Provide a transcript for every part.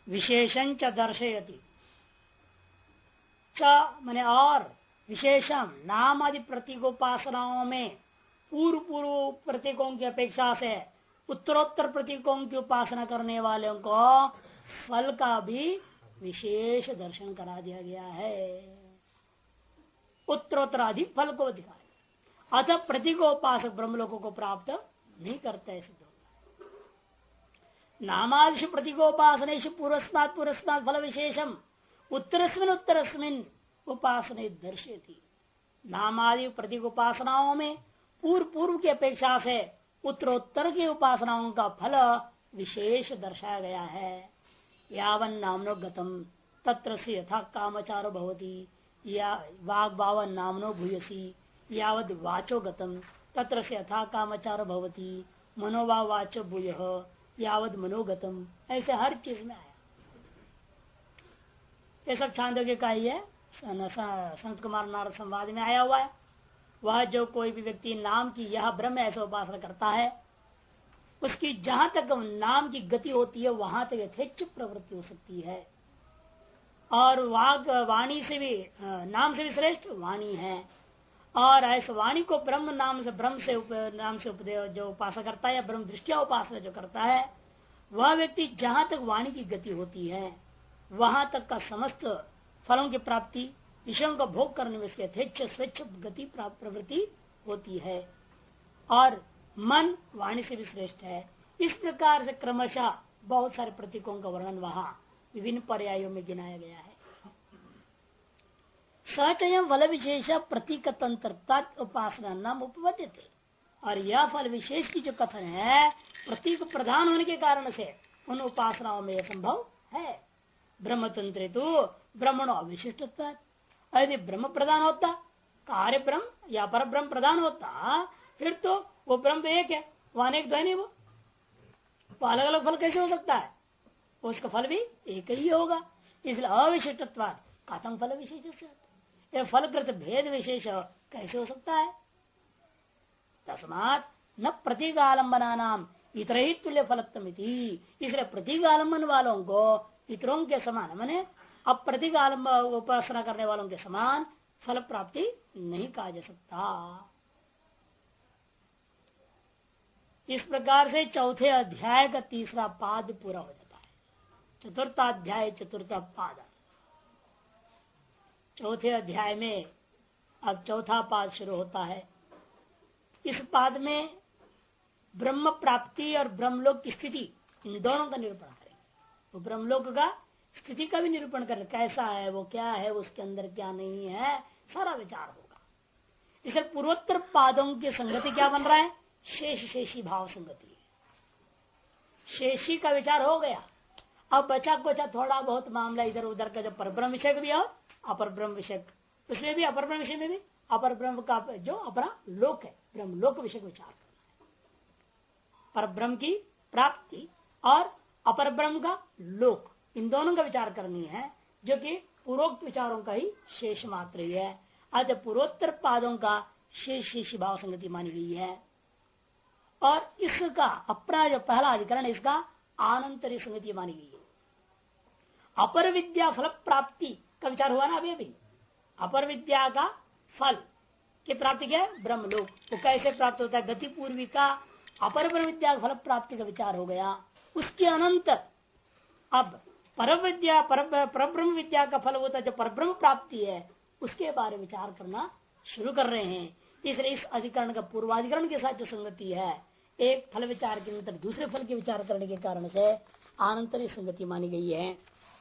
विशेषं च दर्शयति च माने और विशेषम नाम आदि प्रतीकोपासनाओं में पूर्व पूर्व प्रतीकों की अपेक्षा से उत्तरोत्तर प्रतीकों की उपासना करने वालों को फल का भी विशेष दर्शन करा दिया गया है। उत्तरोत्तर अधिक फल को दिखाया, अतः प्रतीकोपासक ब्रह्मलोकों को प्राप्त नहीं करते सिद्ध होता है। नामादिश प्रतीकोपासनेश पूर्वस्मात् पूर्वस्मात् फल विशेषम उत्तरस्मिन उत्तरस्मिन उपासने दर्शयति। नामादि प्रतीक उपासनाओं में पूर्व पूर्व की अपेक्षा से उत्तरोत्तर की उपासनाओं का फल विशेष दर्शाया गया है। यावन नामनो गतम तत्र से यथा कामचारो भवति या वाग भावन नामनो भूयसी यावद वाचो गतम तत्र से यथा कामचारो भवति मनोवा वाचो भूय यावद मनोगतम। ऐसे हर चीज में आया। ये सब छांदोग्य का ही है, संत कुमार नारद संवाद में आया हुआ है। वह जो कोई भी व्यक्ति नाम की यह ब्रह्म ऐसा उपासना करता है, उसकी जहां तक नाम की गति होती है वहां तक यथेच्छ प्रवृत्ति हो सकती है। और वाणी से भी नाम से भी श्रेष्ठ वाणी है। और ऐसे वाणी को ब्रह्म नाम से नाम से जो उपासना करता है या ब्रह्म दृष्टिया उपासना जो करता है, वह व्यक्ति जहां तक वाणी की गति होती है वहां तक का समस्त फलों की प्राप्ति विषयों का भोग करने में इसके यथेच्छ स्वेच्छ गति प्रवृत्ति होती है। और मन वाणी से भी श्रेष्ठ है। इस प्रकार से क्रमशः बहुत सारे प्रतीकों का वर्णन वहां विभिन्न पर्यायों में गिनाया गया है। सचयम फल विशेष प्रतीक तंत्र उपासना नाम उपवद्य थे। और यह फल विशेष की जो कथन है प्रतीक प्रधान होने के कारण से उन उपासनाओं में यह संभव है। ब्रह्म तंत्र तो ब्रह्मणो अविशिष्ट, यदि ब्रह्म प्रधान होता, कार्य ब्रह्म या पर ब्रह्म प्रधान होता, फिर तो वो ब्रह्म तो एक है, वो अनेक द्वय नहीं, वो अलग अलग फल कैसे हो सकता है? उसका फल भी एक ही होगा। इसलिए अविशिष्टत्वाद कथम फल विशेष, यह फलकृत भेद विशेष कैसे हो सकता है? तस्मात् न प्रतीकालंबना नाम इतर ही तुल्य फलत्वमिति। इसलिए प्रतीकालंबन वालों को इतरों के समान माने अब प्रतीकालंब उपासना करने वालों के समान फल प्राप्ति नहीं कहा जा सकता। इस प्रकार से चौथे अध्याय का तीसरा पाद पूरा हो जाता है। चतुर्थाध्याय चतुर्थ पाद, चौथे अध्याय में अब चौथा पाद शुरू होता है। इस पाद में ब्रह्म प्राप्ति और ब्रह्मलोक की स्थिति इन दोनों का निरूपण करेंगे। तो ब्रह्मलोक का स्थिति का भी निरूपण करें, कैसा है वो, क्या है उसके अंदर, क्या नहीं है, सारा विचार होगा। इसलिए पूर्वोत्तर पादों की संगति क्या बन रहा है? शेष शेषी भाव संगति। शेषी का विचार हो गया। अब बचा कुछ थोड़ा बहुत मामला इधर उधर का, जो परब्रह्म विषय भी और अपर ब्रह्म विषय, उसमें भी अपर ब्रह्म विषय में भी अपर ब्रह्म का जो अपना लोक है ब्रह्म लोक विषय विचार करना है। पर ब्रह्म की प्राप्ति और अपर ब्रह्म का लोक, इन दोनों का विचार करनी है, जो कि पूर्वोक्त विचारों का ही शेष मात्र ही है। अतः पूर्वोत्तर पादों का शेष शेषी भाव संगति मानी गई है। और इसका अपना जो पहला अधिकरण, इसका आनंतरी संगति मानी गई है। अपर विद्या फल प्राप्ति का विचार हुआ ना अभी। अपर विद्या का फल की प्राप्ति क्या है? ब्रह्मलोक। वो कैसे प्राप्त होता है? गति पूर्वी का अपर ब्रह्म विद्या फल प्राप्ति का विचार हो गया। उसके अनंतर अब पर ब्रह्म विद्या का फल होता है, जो पर ब्रह्म प्राप्ति है, उसके बारे में विचार करना शुरू कर रहे हैं। इसलिए इस अधिकरण का पूर्वाधिकरण के साथ जो संगति है, एक फल विचार के अंतर दूसरे फल के विचार करने के कारण से आनंतरी संगति मानी गई है।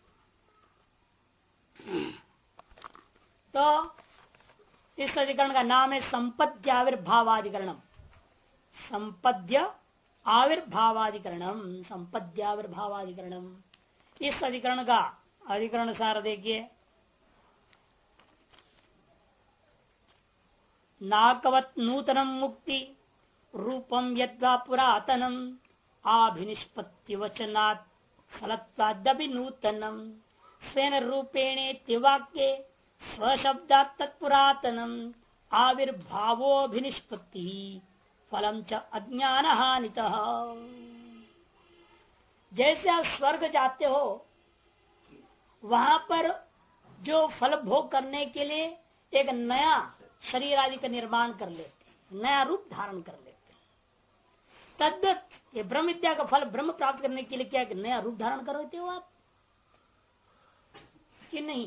तो इस अधिकरण का नाम है संपद्याविर्भावाधिकरणम। संपद्य आविर्भावाधिकरणम, संपद्याविर्भावाधिकरणम। इस अधिकरण का अधिकरण सार देखिए। नाकवत नूतनम मुक्ति रूपम यद्वा पुरातनम आभिनिष्पत्ति वचनात् फलत्वादपि नूतनम स्वेन रूपेणे वाक्ये स्वशब्दात् तत्पुरातनम आविर्भावोभिनिष्पत्ति फलम च अज्ञान हानितः। जैसे आप स्वर्ग जाते हो वहां पर जो फल भोग करने के लिए एक नया शरीर आदि का निर्माण कर लेते, नया रूप धारण कर लेते। तद्वत ये ब्रह्म विद्या का फल ब्रह्म प्राप्त करने के लिए क्या एक नया रूप धारण करते हो आप कि नहीं?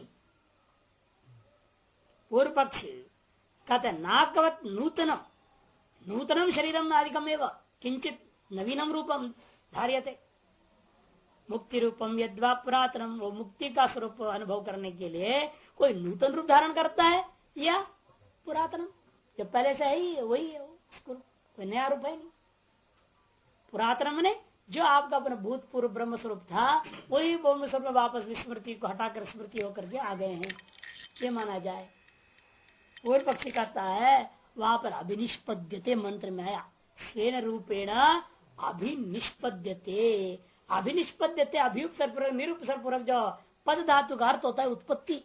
पूर्व पक्ष कहते नाकवत नूतनम नूतनम शरीरम आदिकम एवं किंचित नवीनम रूपम धार्यते। मुक्ति रूपम यद्वा पुरातनम, वो मुक्ति का स्वरूप अनुभव करने के लिए कोई नूतन रूप धारण करता है या पुरातनम जो पहले से है वही है, कोई नया रूप है नहीं। पुरातनम ने जो आपका अपना भूतपूर्व ब्रह्म स्वरूप था वही ब्रह्म स्वरूप में वापस विस्मृति को हटाकर स्मृति होकर के आ गए हैं, ये माना जाए। पूर्व पक्षी कहता है वहां पर अभिनिष्पद्यते मंत्र में आया स्वेन रूपेण अभिनिष्पद्यते। अभिनिष्पद्यते अभियुपसर्गपूर्वक निरुपसर्गपूर्वक जो पद धातु का अर्थ होता है उत्पत्ति,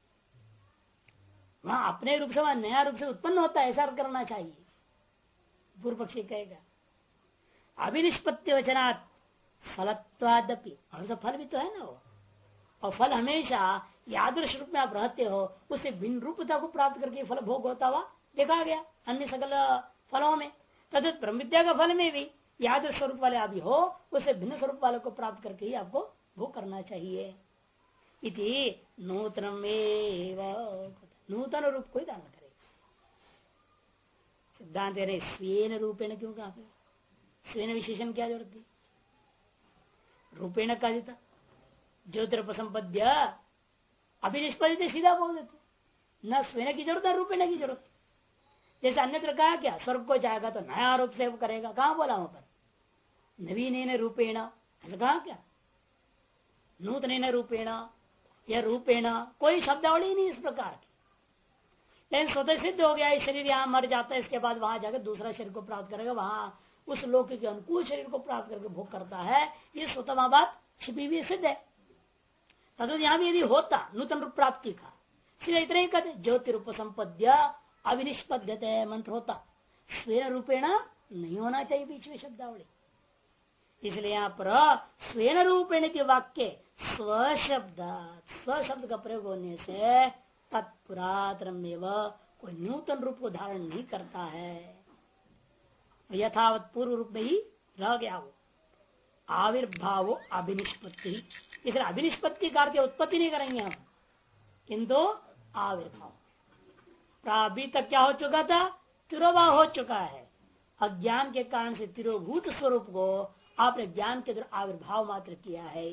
वहां अपने रूप से वहां नया रूप से उत्पन्न होता है, ऐसा अर्थ करना चाहिए। पूर्व पक्षी कहेगा अभिनिष्पत्ति वचनात् फलत्वादपि, और तो फल भी तो है ना वो, और फल हमेशा यादृश रूप में आप रहते हो उसे भिन्न रूपता को प्राप्त करके फल भोग होता हुआ देखा गया अन्य सकल फलों में। तथा ब्रह्म विद्या का फल में भी यादृश स्वरूप वाले अभी हो उसे भिन्न स्वरूप वाले को प्राप्त करके ही आपको भोग करना चाहिए। इति नूतनम नूतन रूप को ही धारण करेगा। सिद्धांत रहे स्वेन रूपेण क्यों कहा, स्वेन विशेषण क्या जरूरत थी? रूपेण कहा देता ज्योतिरपसंपद्य अभिनिष्पदित सीधा बोल देते, न स्वेन की जरूरत है रूपेण की जरूरत। जैसे अन्यत्र कहा क्या स्वर्ग को जाएगा तो नया रूप से करेगा, कहां बोला वहां पर नवीन रूपेण, ऐसा कहा क्या? नूतन रूपेण या रूपेण कोई शब्दावली नहीं इस प्रकार की। लेकिन स्वतः सिद्ध हो गया ये शरीर यहाँ मर जाता है, इसके बाद वहां जाकर दूसरा शरीर को प्राप्त करेगा, वहां उस लोक के अनुकूल शरीर को प्राप्त करके भोग करता है, ये स्वतः वहां बात छिपी हुई सिद्ध है। तथा यहाँ भी यदि होता नूतन रूप प्राप्ति का सीधा इतना ही कहते ज्योतिरूप संपद्य अविनिष्पद्यते मंत्र होता, स्वेन रूपेण नहीं होना चाहिए बीच में शब्दावली। इसलिए यहाँ पर स्वेन रूपेण के वाक्य स्वशब्द का प्रयोग होने से तत्पुरातनम कोई नूतन रूप को धारण नहीं करता है, यथावत पूर्व रूप में ही रह गया वो। आविर्भाव अभिनिष्पत्ति, इसलिए अभिनिष्पत्ति का अर्थ उत्पत्ति नहीं करेंगे हम, किंतु आविर्भाव। अभी तक क्या हो चुका था? तिरोभाव हो चुका है। अज्ञान के कारण से तिरोभूत स्वरूप को आपने ज्ञान के द्वारा आविर्भाव मात्र किया है।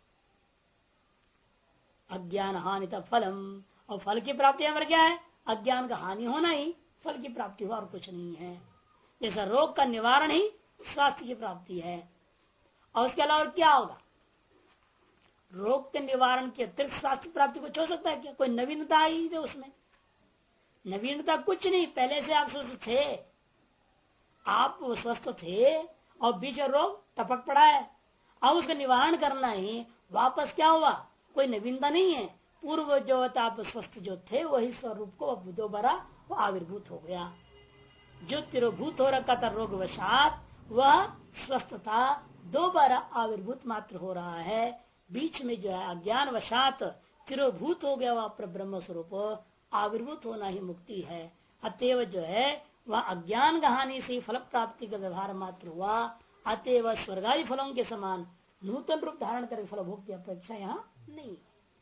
अज्ञान हानिता फलम, और फल की प्राप्ति हमारे क्या है? अज्ञान का हानि होना ही फल की प्राप्ति हुआ और कुछ नहीं है। जैसा रोग का निवारण ही स्वास्थ्य की प्राप्ति है, और उसके अलावा क्या होगा? रोग के निवारण के अतिरिक्त स्वास्थ्य प्राप्ति कुछ हो सकता है क्या? कोई नवीनता आई है उसमें? नवीनता कुछ नहीं, पहले से आप स्वस्थ थे, आप स्वस्थ थे और बीच रोग टपक पड़ा है, अब उसका निवारण करना ही वापस क्या हुआ? कोई नवीनता नहीं है, पूर्व जो आप स्वस्थ जो थे वही स्वरूप को अब दोबारा वो आविर्भूत हो गया। जो तिरोभूत हो रखा था रोग वशात, वह स्वस्थता दोबारा आविर्भूत मात्र हो रहा है। बीच में जो है अज्ञान वशात तिरोभूत हो गया, वह ब्रह्म स्वरूप आविर्भूत होना ही मुक्ति है। अतएव जो है वह अज्ञान का हानि से फल प्राप्ति का व्यवहार मात्र हुआ। अतएव स्वर्गादि फलों के समान नूतन रूप धारण कर फल भोग की अपेक्षा यहाँ नहीं।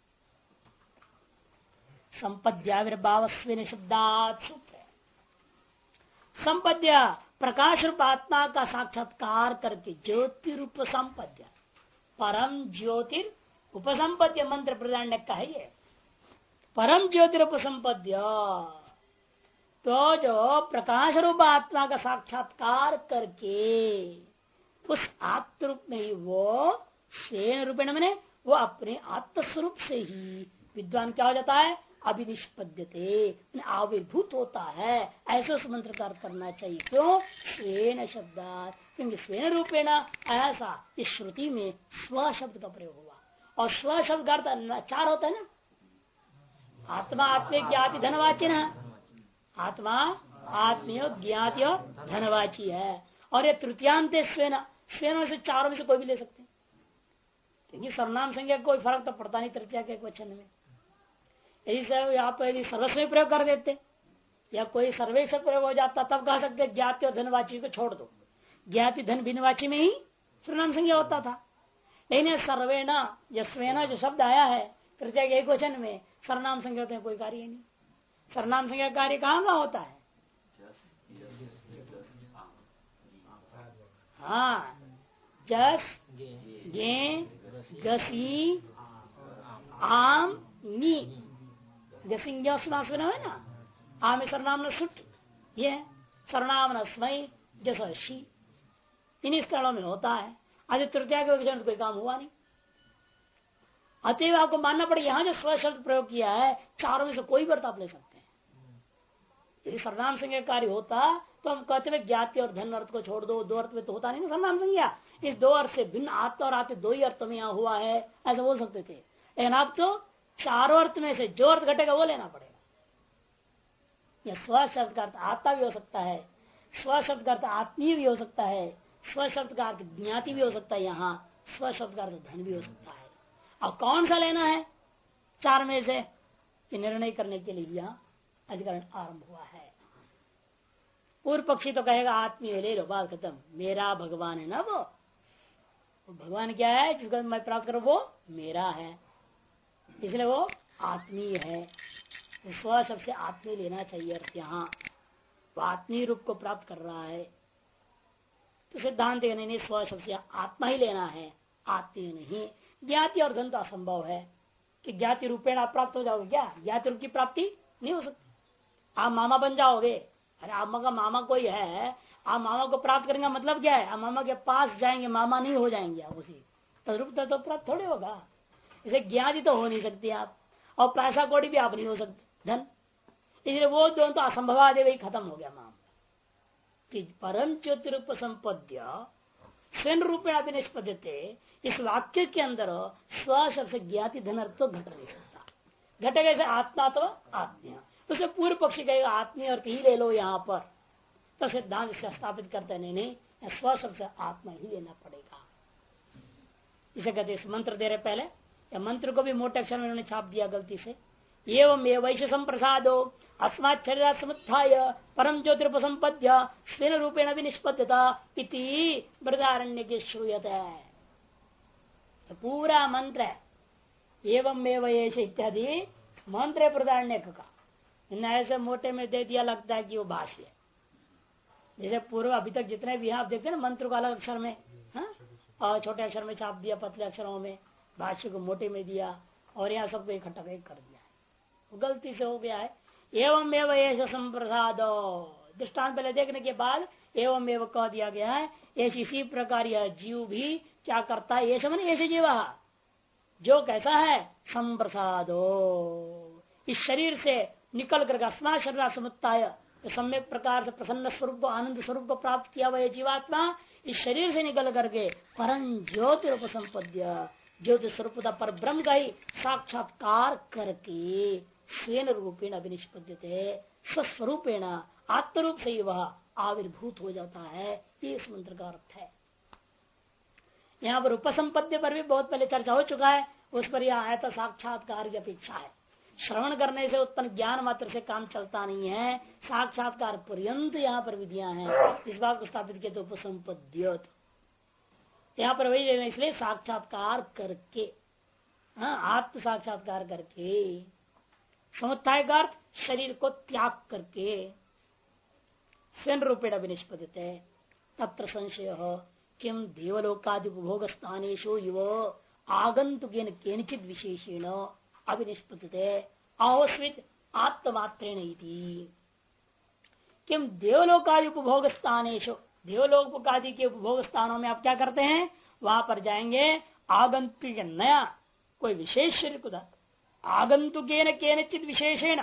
संपद्याविर्भाव शब्दात् सूत्र, संपद्य प्रकाश रूप आत्मा का साक्षात्कार करके ज्योति रूप संपद्य, परम ज्योतिर उपसंपद्य मंत्र प्रधान का है ये। परम ज्योतिर उपसंपद्य तो जो प्रकाश रूप आत्मा का साक्षात्कार करके उस आत्म रूप में ही वो स्वेन रूपेण मैंने वो अपने आत्मस्वरूप से ही विद्वान क्या हो जाता है? अभिनिष्पद्यते, आविर्भूत होता है। ऐसे उस मंत्र का अर्थ करना चाहिए। क्यों? स्वेन शब्दात, क्योंकि स्वेन रूपेण ऐसा इस श्रुति में स्व शब्द का प्रयोग हुआ, और स्व शब्द का अर्थ चार होता है ना, आत्मा आत्मे ज्ञाति धनवाची न, आत्मा आत्मीय ज्ञाति धनवाची है, और ये तृतीयांत स्वेन, स्वेन से चारों में से कोई भी ले सकते हैं। क्योंकि सर्वनाम संज्ञा कोई फर्क तो पड़ता नहीं तृतीया के एक वचन में। यदि सब यहाँ पर यदि सर्वस्व प्रयोग कर देते या कोई सर्वेश प्रयोग हो जाता तब कह सकते ज्ञाति और धनवाची को छोड़ दो, ज्ञाति धन भिन्नवाची में ही सर्वनाम संज्ञा होता था। लेकिन सर्वेण यस्वेन जो शब्द आया है तृतीया के एक वचन में, सर्वनाम संज्ञा होते हैं कोई कार्य नहीं। सर्वनाम संज्ञा कार्य कहाँ का होता है? हाँ, जस गे गसी आम नी, गसिंग है ना, आम सर्वनाम न सुट, ये सर्वनाम न स्मय जस शी, इन स्थलों में होता है। आज तृतीया के वचन कोई काम हुआ नहीं। अतएव आपको मानना पड़े यहाँ जो स्व शब्द प्रयोग किया है चारों में से कोई भी अर्थ आप ले सकते हैं। यदि सर्वनाम संज्ञा कार्य होता तो हम कहते हैं ज्ञाति और धन अर्थ को छोड़ दो, दो अर्थ में तो होता नहीं ना सर्वनाम संज्ञा। इस दो अर्थ से भिन्न आत्मा और आते दो ही अर्थ में यहाँ हुआ है ऐसा बोल सकते थे। लेकिन अब तो चारों अर्थ में से जो अर्थ घटेगा वो लेना पड़ेगा। यह स्व शब्द का अर्थ आत्मा भी हो सकता है, स्व शब्द का अर्थ आत्मीय भी हो सकता है, स्व शब्द का अर्थ ज्ञाति भी हो सकता है, यहाँ स्व शब्द का अर्थ धन भी हो सकता है। अब कौन सा लेना है चार में से, निर्णय करने के लिए यहाँ अधिकरण आरंभ हुआ है। पूर्व पक्षी तो कहेगा आत्मीय ले लो, बात खत्म, मेरा भगवान है ना वो भगवान क्या है जिसको मैं प्राप्त करूं वो मेरा है, इसलिए वो आत्मीय है। स्व शब्द से आत्मीय लेना चाहिए अर्थ, यहाँ वो आत्मीय रूप को प्राप्त कर रहा है। तो सिद्धांत नहीं, स्व शब्द से आत्मा ही लेना है, आत्मीय नहीं। ज्ञाति और धन तो असंभव है कि ज्ञाति रूपेण आप प्राप्त हो जाओगे, क्या ज्ञाति रूप की प्राप्ति नहीं हो सकती। आप मामा बन जाओगे, अरे आप का मामा कोई है, आप मामा को प्राप्त करेंगे मतलब क्या है, आप मामा के पास जाएंगे, मामा नहीं हो जाएंगे आप उसी तद्रूप तो प्राप्त थोड़े होगा। इसे ज्ञाति तो हो नहीं सकती आप, और पैसा कौड़ी भी आप नहीं हो सकते धन, इसलिए वो दोनों तो असंभवादे वही खत्म हो गया मामला। परम ज्योतिरूप संपद्य स्वयं रूपेण अभिनिष्पद्यते, इस वाक्य के अंदर स्व शब्द से ज्ञाति धन अर्थ तो घट नहीं सकता। घटेगा जैसे आत्मा तो आत्मीय, तो उसे पूर्व पक्षी कहेगा आत्मीय अर्थ ही ले लो यहाँ पर, तो सिद्धांत से स्थापित करते नहीं, स्व शब्द से आत्मा ही लेना पड़ेगा। इसे कहते इस मंत्र दे रहे पहले, या मंत्र को भी मोटे अक्षर में उन्होंने छाप दिया गलती से। एवं वैश्य संप्रसादो अस्मात् शरीर समुत्थाय परम ज्योतिरुपसंपद्य स्वेन रूपेण विनिष्पद्यता इति बृहदारण्य के श्रूयते। तो पूरा मंत्र है एवं वैश्य इत्यादि मंत्र बृहदारण्य का, इन ऐसे मोटे में दे दिया लगता है कि वो भाष्य है। जैसे पूर्व अभी तक जितने भी आप देखते हैं ना मंत्र को अलग अक्षर में, हाँ, और छोटे अक्षर में छाप दिया, पतले अक्षरों में भाष्य को मोटे में दिया, और यहाँ सबको इकट्ठा कर दिया है, वो गलती से हो गया है। एवं एवं ऐसा संप्रसाद दृष्टांत पहले देखने के बाद एवं एवं कह दिया गया है। ऐसी इसी प्रकार यह जीव भी क्या करता है, ऐसा मैंने ऐसे जीवा जो कैसा है संप्रसादो, इस शरीर से निकल कर अस्मा शरीर समुत्थाय, तो सम्यक प्रकार से प्रसन्न स्वरूप को आनंद स्वरूप को प्राप्त किया हुआ जीवात्मा इस शरीर से निकल करके परम ज्योति रूप संपद्य, ज्योति स्वरूप पर ब्रह्म का ही साक्षात्कार करके स्वेन रूपेण अभिनिष्पद्यते, स्वस्वरूपेण आत्मरूप से ही वह आविर्भूत हो जाता है। ये इस मंत्र का अर्थ है। यहाँ पर उपसंपद्य पर भी बहुत पहले चर्चा हो चुका है, उस पर यह आया था साक्षात्कार की अपेक्षा है। श्रवण करने से उत्पन्न ज्ञान मात्र से काम चलता नहीं है, साक्षात्कार पर्यंत यहाँ पर विधियां हैं। इस बात को स्थापित किया तो उपसंपद्योत, यहाँ पर वही लेना, इसलिए साक्षात्कार करके, हाँ, आत्म साक्षात्कार करके, समुत्थाय का अर्थ शरीर को त्याग करके, स्वयं रूपेण अभिनिष्पद्यते। तत्र संशय किम देवलोकादि उपभोग स्थानेषु युव आगंतुकेन केनचित् विशेषेण अभिनिष्पद्यते आहोस्वित आत्ममात्रेण इति। किम देवलोकादि उपभोग स्थानेषु, देवलोक आदि के उपभोग स्थानों में आप क्या करते हैं, वहां पर जाएंगे आगंतुक नया कोई विशेष शरीर को, आगंतुकेन केनचित् विशेषेण,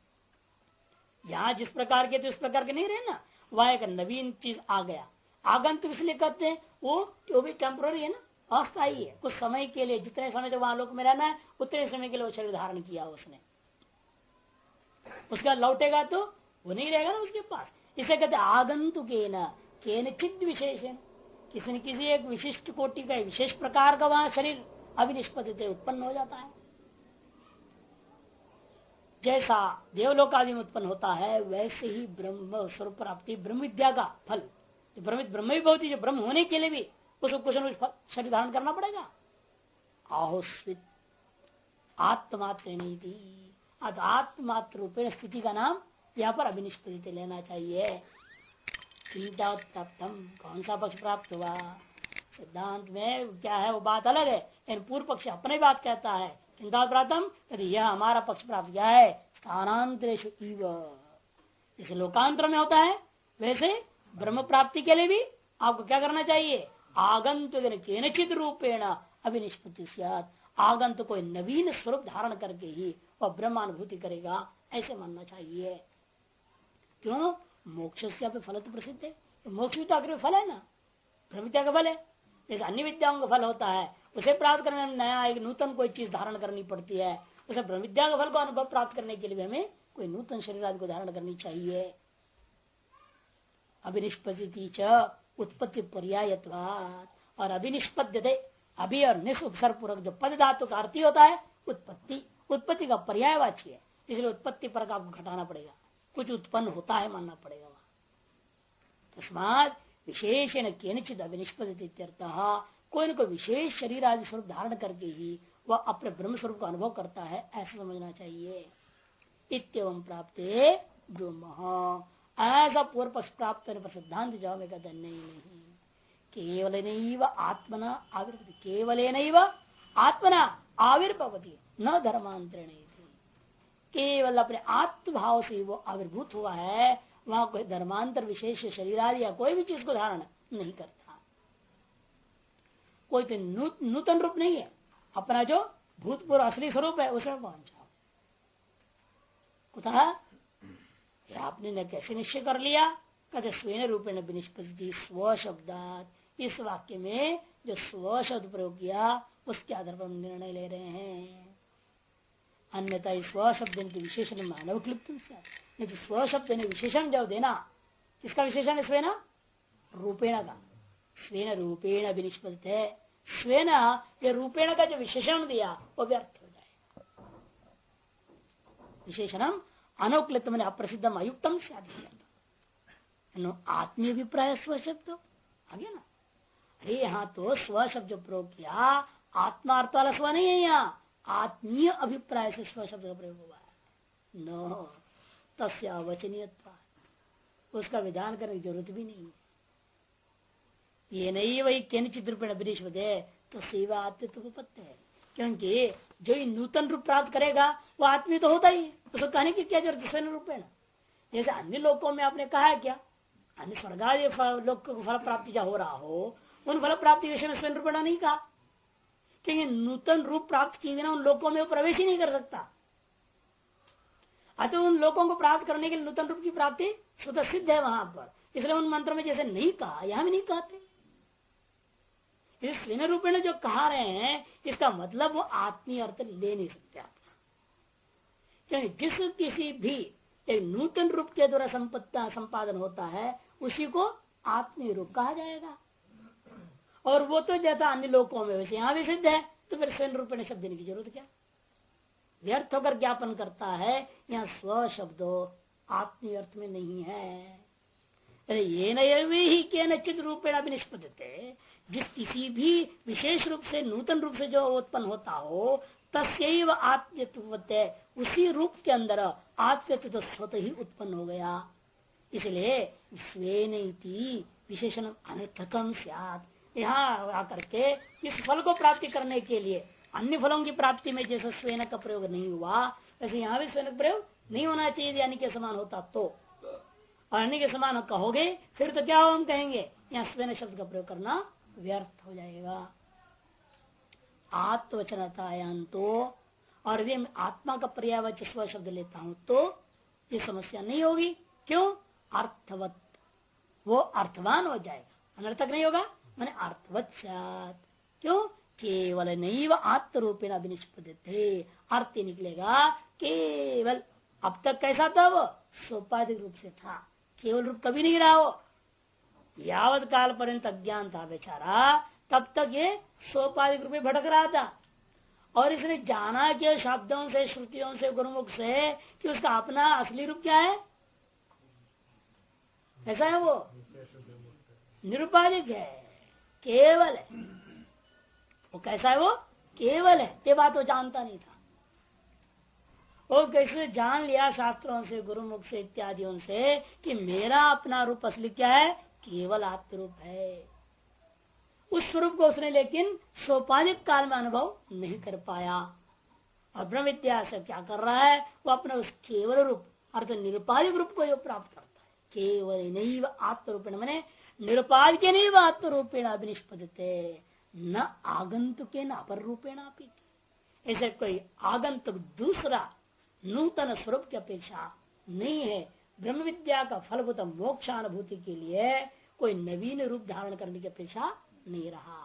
यहाँ जिस प्रकार के तो इस प्रकार के नहीं रहे ना, वह एक नवीन चीज आ गया। आगंतुक इसलिए कहते हैं वो भी टेम्पोररी है ना, अस्थायी है, कुछ समय के लिए, जितने समय तक वहां लोक में रहना है उतने समय के लिए वो शरीर धारण किया उसने, उसका लौटेगा तो वो नहीं रहेगा ना उसके पास। इसे कहते आगंतुकेन केनचित् विशेषेण, किसी न किसी एक विशिष्ट कोटि का विशेष प्रकार का वहां शरीर अभिनिष्पत्ति उत्पन्न हो जाता है। जैसा देवलोक आदि में उत्पन्न होता है वैसे ही ब्रह्म स्वरूप प्राप्ति ब्रह्म विद्या का फल, ब्रह्म भी बहुत ही, जो ब्रह्म होने के लिए भी उसको कुछ न कुछ शरीर धारण करना पड़ेगा। आहोस्वित आत्मात्र नहीं थी, आत्मात्र रूपेण स्थिति का नाम यहाँ पर अभिनिष्पत्ति लेना चाहिए। चिंतात्तम कौन सा पक्ष प्राप्त हुआ? सिद्धांत में क्या है वो बात अलग है, लेकिन पूर्व पक्ष अपने बात कहता है चिंता प्राप्तम, यदि यह हमारा पक्ष प्राप्त क्या है स्थानांतरेषु इव, जैसे लोकांतर में होता है वैसे ब्रह्म प्राप्ति के लिए भी आपको क्या करना चाहिए? आगंतुक केनचित रूपेण अभिनिष्पत्ति स्यात्, आगंतुक कोई नवीन स्वरूप धारण करके ही वह ब्रह्मानुभूति करेगा, ऐसे मानना चाहिए। क्यों? मोक्ष से फल तो प्रसिद्ध है, मोक्ष भी तो आखिर फल है ना, ब्रह्म विद्या का फल है। जैसे अन्य विद्याओं का फल होता है उसे प्राप्त करने में नया एक नूतन कोई चीज धारण करनी पड़ती है, उसे ब्रह्म विद्या का फल को अनुभव प्राप्त करने के लिए हमें कोई नूतन शरीर आदि को धारण करनी चाहिए। अभिनिष्पत्ति च उत्पत्ति पर्यायत्वात्, और अभिनिष्पद्यते अभि और निस उपसर्ग पूर्वक जो पद धातु का अर्थ होता है उत्पत्ति, उत्पत्ति का पर्यायवाची है, इसलिए उत्पत्ति पर आपको घटाना पड़ेगा, कुछ उत्पन्न होता है मानना पड़ेगा वहां। तस्मात् विशेषण केनचित अभिनिष्पत्ति, कोई न कोई विशेष शरीर आदि स्वरूप धारण करके ही वह अपने ब्रह्म स्वरूप का अनुभव करता है, ऐसा समझना चाहिए। इत्यवं प्राप्ते ब्रह्म, ऐसा पूर्व पक्ष प्राप्त होने पर सिद्धांत जवाब में कहते नहीं, केवल आत्मना आविर्भवति, केवल आत्मना आविर्भवति न धर्मांतरण, केवल अपने आत्मभाव से वो आविर्भूत हुआ है, वहां कोई धर्मांतर विशेष शरीर आदि या कोई भी चीज को धारण नहीं करता। कोई तो नूतन रूप नहीं है, अपना जो भूतपूर्व असली स्वरूप है उसमें पहुंच जाओ। कुछ आपने न कैसे निश्चय कर लिया? कहते स्वेन रूपेण विनिष्पत्ति स्व शब्दात, इस वाक्य में जो स्व शब्द प्रयोग किया उसके आधार पर निर्णय ले रहे हैं। अन्यथा स्व शब्द विशेषण मानव क्लिप्त, नहीं तो स्व शब्द विशेषण जब देना, किसका विशेषण है? स्वेन रूपेण का, स्वेन रूपेण विनिष्पत्ति है, स्वेन ये रूपेण का जो विशेषण दिया वो व्यर्थ हो जाएगा। विशेषणम अनौक्लित मैंने अप्रसिद्धम अयुक्तम से आत्मीय अभिप्राय स्व शब्द आ गया ना। अरे यहाँ तो स्व शब्द प्रयोग किया, आत्मार्थ वाला स्व नहीं है, यहाँ आत्मीय अभिप्राय से स्व शब्द का प्रयोग हुआ है। न तस्य अवचनीयत्वा, उसका विधान करने की जरूरत भी नहीं है। ये नहीं वही केनचित रूपेण विनिष्पत्ति तो सेवा आत्मत्व उपपत्ति है, क्योंकि जो नूतन रूप प्राप्त करेगा वो आत्मीय तो होता ही, उसको कहने की क्या जरूरत है रूपेण। जैसे अन्य लोकों में आपने कहा है क्या, अन्य स्वर्ग आदि लोक को फल प्राप्ति जा हो रहा हो, उन फल प्राप्ति विषय में स्वयं रूपेण नहीं कहा, क्योंकि नूतन रूप प्राप्त किए बिना उन लोकों में प्रवेश ही नहीं कर सकता। अतः उन लोगों को प्राप्त करने के लिए नूतन रूप की प्राप्ति स्वतः सिद्ध है वहां पर, इसलिए उन मंत्र में जैसे नहीं कहा यहां भी नहीं कहते। इस रूपेण जो कहा रहे हैं इसका मतलब वो आत्मीय अर्थ ले नहीं सकते आप, क्योंकि जिस किसी भी एक नूतन रूप के द्वारा संपादन होता है उसी को आत्मीय रूप कहा जाएगा। और वो तो जैसा अन्य लोकों में वैसे यहाँ भी सिद्ध है, तो फिर स्वयं रूपेण शब्द देने की जरूरत क्या? व्यर्थ होकर ज्ञापन करता है। यहाँ स्व शब्द आत्मीय अर्थ में नहीं है। ये नहीं के नचित रूपेण अभिनिष्पत्ति, जिस किसी भी विशेष रूप से नूतन रूप से जो उत्पन्न होता हो तस्यैव आत्मत्व, उसी रूप के अंदर आत्मत्व तो स्वतः ही उत्पन्न हो गया। इसलिए स्वेनेति विशेषण अनर्थकम स्यात्, यहाँ आकर के इस फल को प्राप्ति करने के लिए अन्य फलों की प्राप्ति में जैसे स्वेन का प्रयोग नहीं हुआ वैसे यहाँ भी स्वेन का प्रयोग नहीं होना चाहिए। यानी के समान होता तो, और अन्य के समान कहोगे फिर तो क्या हम कहेंगे यहाँ स्वेन शब्द का प्रयोग करना व्यर्थ हो जाएगा। आत्मवचनतायां तो, और यदि मैं आत्मा का पर्यायवाची स्व शब्द लेता हूं तो ये समस्या नहीं होगी। क्यों? अर्थवत, वो अर्थवान हो जाएगा, अनर्थक नहीं होगा, माने अर्थवत। क्यों? केवल नहीं व आत्मरूपेण अभिनिष्पत्ति, अर्थ निकलेगा केवल। अब तक कैसा था? वो सोपाधिक रूप से था, केवल रूप कभी नहीं रहा। वो यावत काल पर्यंत अज्ञान था बेचारा, तब तक ये सोपाधिक रूप में भटक रहा था। और इसने जाना कि शब्दों से, श्रुतियों से, गुरुमुख से कि उसका अपना असली रूप क्या है, ऐसा है वो निरुपाधिक है, केवल है। वो कैसा है, वो केवल है। ये बात वो जानता नहीं था। वो कैसे जान लिया शास्त्रों से, गुरुमुख से, इत्यादियों से कि मेरा अपना रूप असली क्या है, केवल आत्मरूप है। उस स्वरूप को उसने लेकिन सोपाधिक काल में अनुभव नहीं कर पाया। और ब्रह्म विद्या से क्या कर रहा है, वो अपना उस केवल रूप अर्थात निरुपाधिक रूप को जो प्राप्त करता है, केवल नहीं आत्मरूपेण, मैंने निरुपाध के नहीं आत्मरूपेण अभिनिष्पदते न आगंतुक न अपर रूपेण। ऐसे कोई आगंतुक दूसरा नूतन स्वरूप की अपेक्षा नहीं है। ब्रह्म विद्या का फलभूत मोक्षानुभूति के लिए कोई नवीन रूप धारण करने की अपेक्षा नहीं रहा।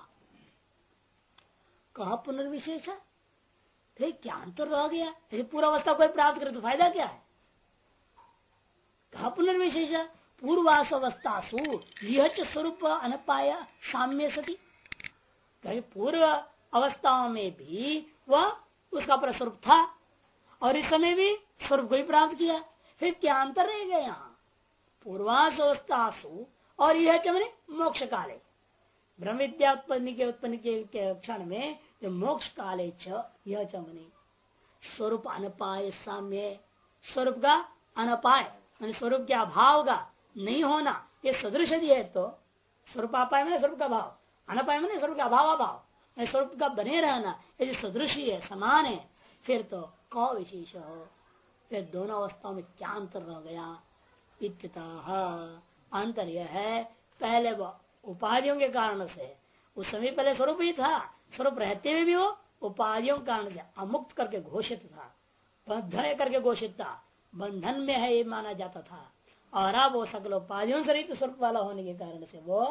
कहा पुनर्विशेष, फिर क्या अंतर रह गया? यदि पूरा अवस्था कोई प्राप्त करे तो फायदा क्या है? कहा पुनर्विशेष, पूर्वावस्थासु यह स्वरूप अनपाय साम्य सती। कहीं पूर्व अवस्थाओं में भी वह उसका अपना स्वरूप था और इस समय भी स्वरूप को ही प्राप्त किया, फिर क्या अंतर रह गया यहाँ? पूर्वावस्थासु और यह चमने मोक्ष काले, ब्रह्म विद्या उत्पन्न के क्षण में जो मोक्ष काले यह चमने स्वरूप अनपाय साम्य, स्वरूप का अनपाय मान स्वरूप के अभाव का नहीं होना, ये सदृश यदि है तो स्वरूप अपाय मैंने स्वरूप का भाव, अनपाय मैंने स्वरूप का अभाव अभाव, स्वरूप का बने रहना यदि सदृश है, समान है, फिर तो कौ विशेष हो, फिर दोनों अवस्थाओं में क्या अंतर रह गया? इत्यतः अंतर यह है, पहले वो उपाधियों के कारण से उस समय पहले स्वरूप ही था, स्वरूप रहते हुए भी वो उपाधियों के कारण से अमुक्त करके घोषित था, बद्ध करके घोषित था, बंधन में है ये माना जाता था। और अब वो सकल उपाधियों से रहित स्वरूप वाला होने के कारण से वो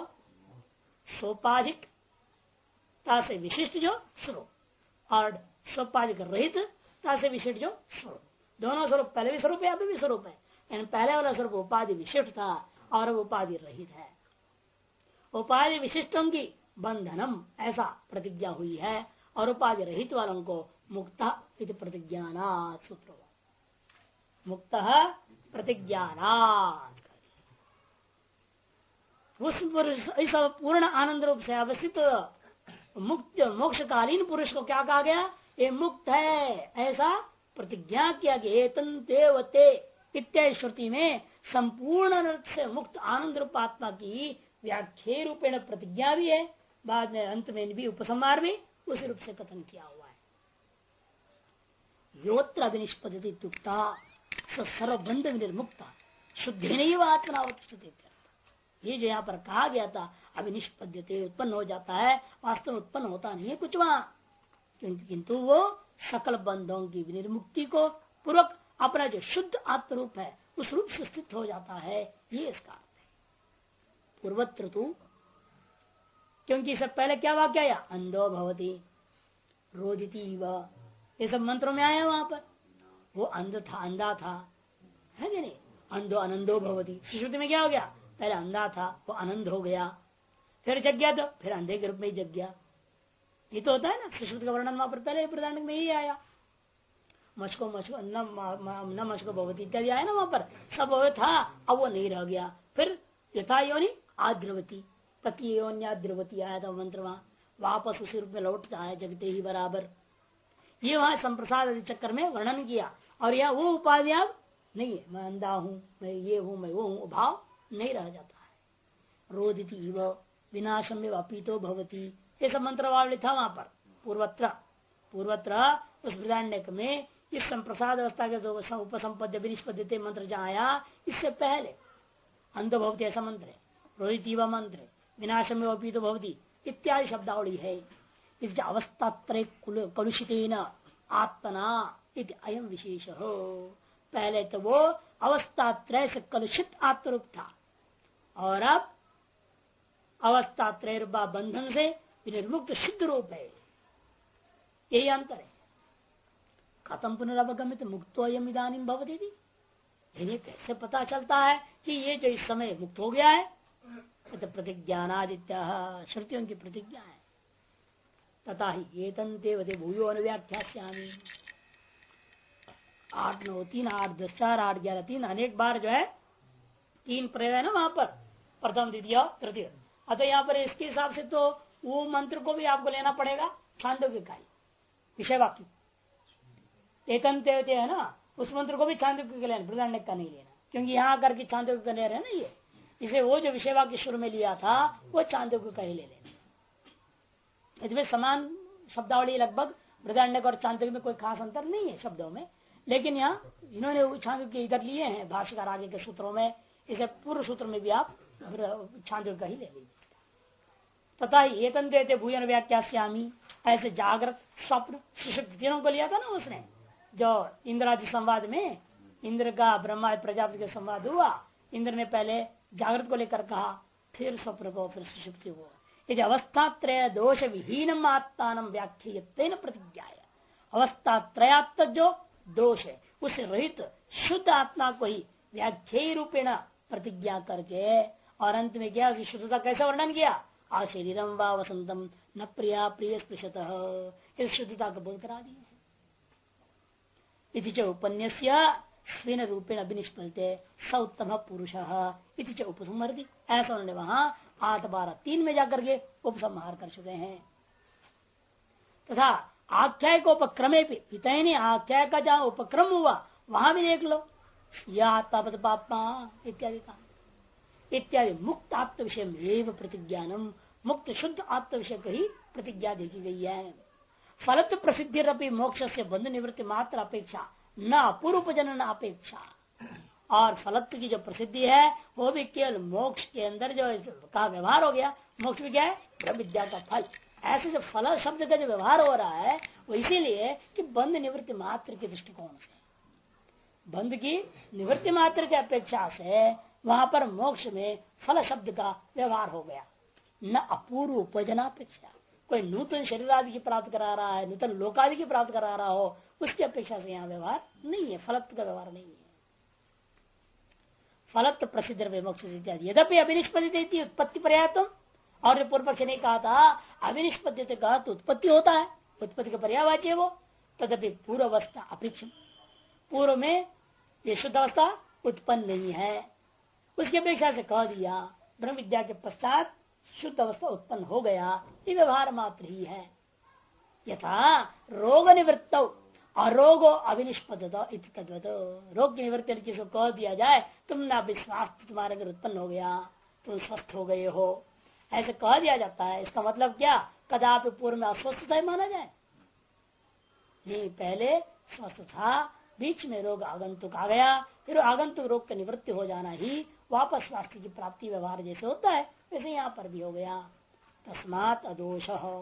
सोपाधिकता से विशिष्ट जो स्वरूप और सोपाधिक रहितता से विशिष्ट जो स्वरूप, दोनों स्वरूप पहले भी स्वरूप है अभी भी स्वरूप है, यानी पहले वाला स्वरूप उपाधि विशिष्ट था और वो उपाधि रहित है। उपाधि विशिष्टों की बंधनम ऐसा प्रतिज्ञा हुई है और उपाधि रहित वालों को मुक्ता इति प्रतिज्ञानात् सूत्र, मुक्त प्रतिज्ञानात्, इस पूर्ण आनंद रूप से अवस्थित मुक्त मोक्षकालीन पुरुष को क्या कहा गया? ये मुक्त है, ऐसा प्रतिज्ञा किया गया। एतन देवते इत्यादि श्रुति में संपूर्ण रूप से मुक्त आनंद रूप आत्मा की व्याख्या रूपेण प्रतिज्ञा भी है, बाद में अंत में भी उपसंहार भी उसी रूप से कथन किया हुआ है। योत्र अभिनिष्पदति तुक्ता सर्वबंध निर्मुक्ता शुद्धि नहीं आत्मना, ये जो यहाँ पर कहा गया था अभिनिष्पद्यते उत्पन्न हो जाता है, वास्तव में उत्पन्न होता नहीं है कुछ वहां, किंतु वो सकल बंधों की विनिर्मुक्ति को पूर्वक अपना जो शुद्ध आत्मरूप है उस रूप से स्थित हो जाता है, ये इसका अर्थ है। पूर्वत्र तु, क्योंकि इससे पहले क्या वाक्य आया? अंधो भवति रोदिति व, ये सब मंत्रों में आया। वहां पर वो अंध था, अंधा था, है कि नहीं? अंधो अनंदो भवति, श्रुति में क्या हो गया? पहले अंधा था वो आनंद हो गया, फिर जग गया तो फिर अंधे के रूप में ही जग गया। ये तो होता है ना, श्रुति का वर्णन वहां पर पहले प्रधान में ही आया। मचको मचको न मचको भवती इत्यादि आया ना वहां पर, सब वो था, अब वो नहीं रह गया। फिर यथा योनि आद्रवती प्रति योन्याद्रवती आया था मंत्र, वहां वापस उसी रूप में लौटता है जगते ही बराबर। ये वहां संप्रसाद चक्कर में वर्णन किया। और यह वो उपाधि अब नहीं है, मैं अंधा हूं, मैं ये हूं, मैं वो हूं, भाव नहीं रह जाता है। रोदिति इव विनाशम में अपीतो भवती, ये सब मंत्रवावली था वहां पर। पूर्वत्र उस वृदारण्यक में इस संप्रसाद अवस्था के जो उपसंपद्य विनिष्पद्यते मंत्र जहाँ आया, इससे पहले अंधो भवती ऐसा मंत्र है, रोदिति इव मंत्र, विनाशम में अपीतो भवती इत्यादि शब्दावली है। इस अवस्था कलुषितेन आत्मना इति अयम विशेष हो। पहले तो वो अवस्था त्रय से कलुषित आत्मरूप था और अब अवस्था त्रय रूपा बंधन से निर्मुक्त सिद्ध रूप है। यही अंतर है। खत्म पुनरवगमित मुक्तो अयम इदानीम भवति, इन्हें कैसे पता चलता है कि ये जो इस समय मुक्त हो गया है? तो प्रतिज्ञानादित्य श्रुतियों की प्रतिज्ञा है। तथा ही एतंते भूयो अनुव्याख्यास्यामि। 8 9 3 8 10 4 8 11 3 अनेक बार जो है 3 प्रयोग है ना वहां पर, प्रथम द्वितीय तृतीय। अतः यहाँ पर इसके हिसाब से तो वो मंत्र को भी आपको लेना पड़ेगा छांदोग्य का विषय वाक्य एतंते है ना, उस मंत्र को भी छांदोग्य का लेना, बृहदारण्यक का नहीं लेना, क्योंकि यहाँ करके छांदोग्य का ले रहे हैं ना ये, इसे वो जो विषय वाक्य शुरू में लिया था वो छांदोग्य का ही ले लेना। इसमें समान शब्दावली लगभग बृहदारण्यक और छांदोग्य में कोई खास अंतर नहीं है शब्दों में, लेकिन यहाँ इन्होंने छांदोग्य इधर लिए हैं भाष्यकार आगे के सूत्रों में, इसे पूर्व सूत्र में भी आप छांदोग्य का ही ले लीजिए। तथा एतंते भूयन व्याख्यास्यामि, ऐसे जागृत स्वप्न सुषुप्ति तीनों को लिया था ना उसने, जो इंद्रादि संवाद में इंद्र का ब्रह्मा प्रजापति का संवाद हुआ, इंद्र ने पहले जागृत को लेकर कहा, फिर स्वप्न को, फिर सुषुप्ति को। यदि अवस्थात्रय दोष विहीनम आत्मान व्याख्येन प्रतिज्ञा, अवस्थात्रयात्मक जो दोष है उससे रहित शुद्ध आत्मा को ही व्याख्या रूपेण प्रतिज्ञा करके, और अंत में क्या उसकी शुद्धता कैसे वर्णन किया, आ शरीरम व वसंतम न प्रिया प्रिय स्पृशतः, इस शुद्धता का बोध करा दिए। इति च उपन्यास्य स्वीन रूपेण अभिनिष्पन्ते स उत्तम पुरुष इति च उपसंहरति, ऐसा उन्होंने वहां 8 12 3 में जाकर के उपसंहार कर चुके हैं। तथा आख्याय को उपक्रमे भी इतने आख्याय का जहां उपक्रम हुआ वहां भी देख लो, यह आत्मा पापा इत्यादि का इत्यादि मुक्त आत्म विषय में प्रतिज्ञानम, मुक्त शुद्ध आत्म विषय की प्रतिज्ञा देखी गई है। फलत प्रसिद्धि मोक्ष से बंध निवृत्ति मात्र अपेक्षा न अपूर्व जनन अपेक्षा, और फलत्व की जो प्रसिद्धि है वो भी केवल मोक्ष के अंदर जो का व्यवहार हो गया, मोक्ष भी क्या है, ब्रह्म विद्या का फल। ऐसे जो फल शब्द का जो व्यवहार हो रहा है वो इसीलिए कि बंध निवृत्ति मात्र के दृष्टिकोण से, बंध की निवृत्ति मात्र की अपेक्षा से वहां पर मोक्ष में फल शब्द का व्यवहार हो गया, न अपूर्व उपजनापेक्षा। कोई नूतन शरीर आदि की प्राप्त करा रहा है, नूतन लोक आदि की प्राप्त करा रहा हो, उसकी अपेक्षा से यहाँ व्यवहार नहीं है, फलत्व का व्यवहार नहीं है। फलत्व प्रसिद्ध मोक्ष इत्यादि यद्यपि अभिनिष्पत्ति उत्पत्ति पर्यायत्म, और पूर्व पक्ष ने कहा था अभिनिष्पत्ति का तो उत्पत्ति होता है, उत्पत्ति का पर्यायवाची है वो, तदपि पूर्व अवस्था अपेक्षित, पूर्व में ये शुद्ध अवस्था उत्पन्न नहीं है, उसकी अपेक्षा से कह दिया ब्रह्म विद्या के पश्चात शुद्ध अवस्था उत्पन्न हो गया, ये व्यवहार मात्र ही है। यथा रोग निवृत्त अरोगो अभिनिष्पद्यत इति तद्वत, रोग की निवृत्ति जिसको कह दिया जाए तुमने अविश्वास तुम्हारे अंदर उत्पन्न हो गया, तुम स्वस्थ हो गए हो, ऐसे कह दिया जाता है। इसका मतलब क्या, कदापि पूर्व में अस्वस्थता माना जाए नहीं, पहले स्वस्थ था, बीच में रोग आगंतुक आ गया, फिर आगंतुक रोग की निवृत्ति हो जाना ही वापस स्वास्थ्य की प्राप्ति व्यवहार जैसे होता है वैसे यहाँ पर भी हो गया। तस्मात् अदोष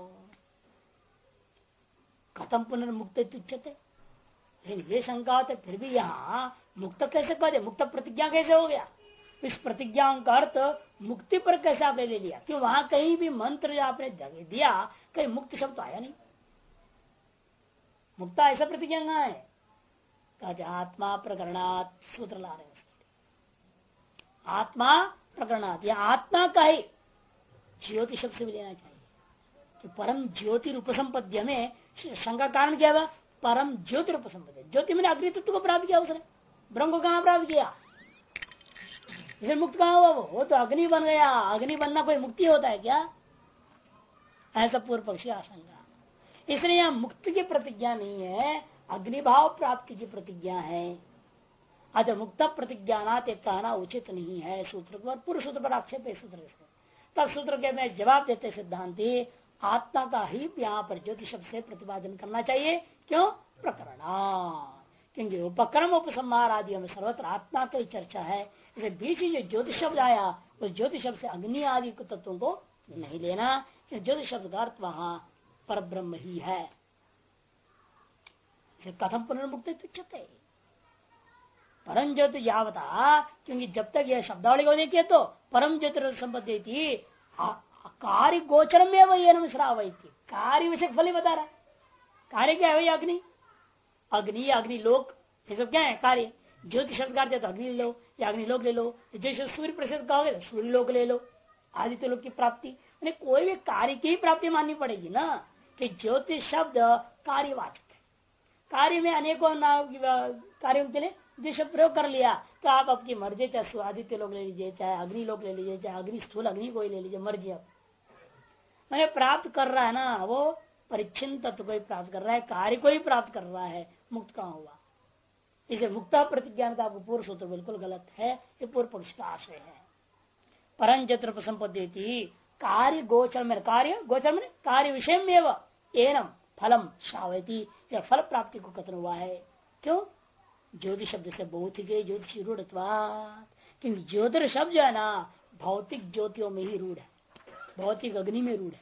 खत्म पुनर्मुक्त उच्यते, लेकिन ये शंका होते फिर भी यहाँ मुक्त कैसे कह दे, मुक्त प्रतिज्ञा कैसे हो गया, इस प्रतिज्ञा का अर्थ मुक्ति पर कैसे आपने ले लिया, क्यों वहां कहीं भी मंत्र जो आपने दिया कहीं मुक्त शब्द आया नहीं, मुक्ता ऐसा प्रतिज्ञा कहाँ है, कहते आत्मा प्रकरणात्, सूत्र ला रहे आत्मा प्रकरणात्, या आत्मा का ही ज्योति शब्द से भी लेना चाहिए कि परम ज्योति रूप संपद्य में शंका कारण क्या हुआ, परम ज्योति रूप संपद्य, ज्योति मैंने अग्नि तत्व को प्राप्त किया उसने, ब्रह्म को कहाँ प्राप्त किया, इसे मुक्त कहाँ हुआ, वो तो अग्नि बन गया, अग्नि बनना कोई मुक्ति होता है क्या, ऐसा पूर्व पक्षी आशंका। इसलिए यहाँ मुक्ति की प्रतिज्ञा नहीं है, अग्निभाव प्राप्ति की प्रतिज्ञा है। अतः मुक्त प्रतिज्ञानात कहना उचित नहीं है सूत्र पर, पूर्व सूत्र पर आक्षेप है सूत्र से। तब सूत्र के में जवाब देते सिद्धांति आत्मा का ही यहाँ पर ज्योति शब्द से प्रतिपादन करना चाहिए, क्यों, प्रकरणा, क्योंकि उपक्रम उपसंहार आदि में सर्वत्र आत्मा की चर्चा है, इसे बीच ही जो ज्योतिष शब्द आया उस ज्योतिष शब्द से अग्नि आदि तत्वों को नहीं लेना, क्योंकि ज्योतिष शब्द का अर्थ वहां पर ब्रह्म ही है। कथम पुनर्मुक्त उच्यते, परम ज्योति यावता, क्योंकि जब तक यह शब्दावली को देखिए तो परम ज्योति संपत्ति थी, कार्य गोचरम में वही श्रावई थी, कार्य विषय फल ही बता रहा है, कार्य क्या है वही अग्नि, अग्नि अग्निलोक, ये सब क्या है कार्य, ज्योति शब्द का तो अग्नि ले लो या अग्निलोक ले लो, जैसे सूर्य प्रसिद्ध कहोगे सूर्य लोक ले लो, आदित्य लोक की प्राप्ति, कोई भी कार्य की प्राप्ति माननी पड़ेगी ना, कि ज्योतिष शब्द कार्यवाचक है। कार्य में अनेकों कार्यों के लिए जिस प्रयोग कर लिया तो आप अपनी मर्जी, चाहे आदित्य लोग ले लीजिए, चाहे अग्नि लोग ले लीजिए, चाहे अग्नि स्थूल अग्नि को ही ले लीजिए, मर्जी। अब मैंने प्राप्त कर रहा है ना, वो परिच्छिन्न तत्व को ही प्राप्त कर रहा है, कार्य को ही प्राप्त कर रहा है। मुक्त कहाँ हुआ? इसे मुक्ता प्रतिज्ञान का आपको पूर्व सूत्र बिल्कुल गलत है, ये पूर्व पक्ष का आशय है। परंजत्र संपत्ति कार्य गोचर में, कार्य गोचर में कार्य विषय में एनम फलम शावती, यह फल प्राप्ति को कथन हुआ है। क्यों? ज्योतिष शब्द से बहुत ही गई ज्योतिष रूढ़, क्योंकि ज्योतिष शब्द जो है ना भौतिक ज्योतियों में ही रूढ़ है, भौतिक अग्नि में रूढ़ है।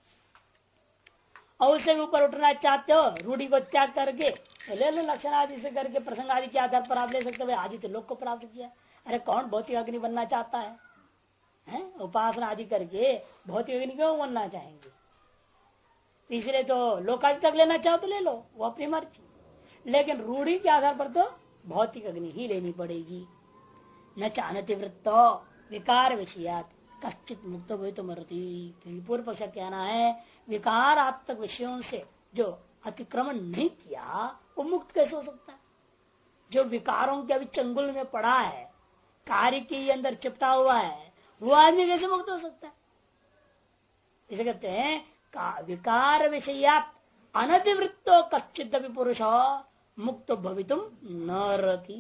और उससे ऊपर उठना चाहते हो, रूढ़ी को त्याग करके ले लो, लक्षण आदि से करके प्रसंग आदि के आधार पर आप ले सकते हो। आदित्य लोक को प्राप्त किया, अरे कौन भौतिक अग्नि बनना चाहता है? उपासना आदि करके भौतिक अग्नि क्यों बनना चाहेंगे? इसलिए तो लोकादि तक लेना चाहो तो ले लो, वो अपनी मर्जी। लेकिन रूढ़ी के आधार पर तो भौतिक अग्नि ही लेनी पड़ेगी। न चाहती वृत्तो विकार विषयात कश्चित मुक्त हुए तो मरती। पूर्व पक्ष कहना है विकारात्मक विषयों से जो अतिक्रमण नहीं किया वो मुक्त कैसे हो सकता है? जो विकारों के अभी चंगुल में पड़ा है, कार्य के अंदर चिपटा हुआ है, वो आदमी कैसे मुक्त हो सकता है? इसे कहते हैं विकार विषयात अनतिवृत्तो कच्चित पुरुष मुक्त भवितुम नरति।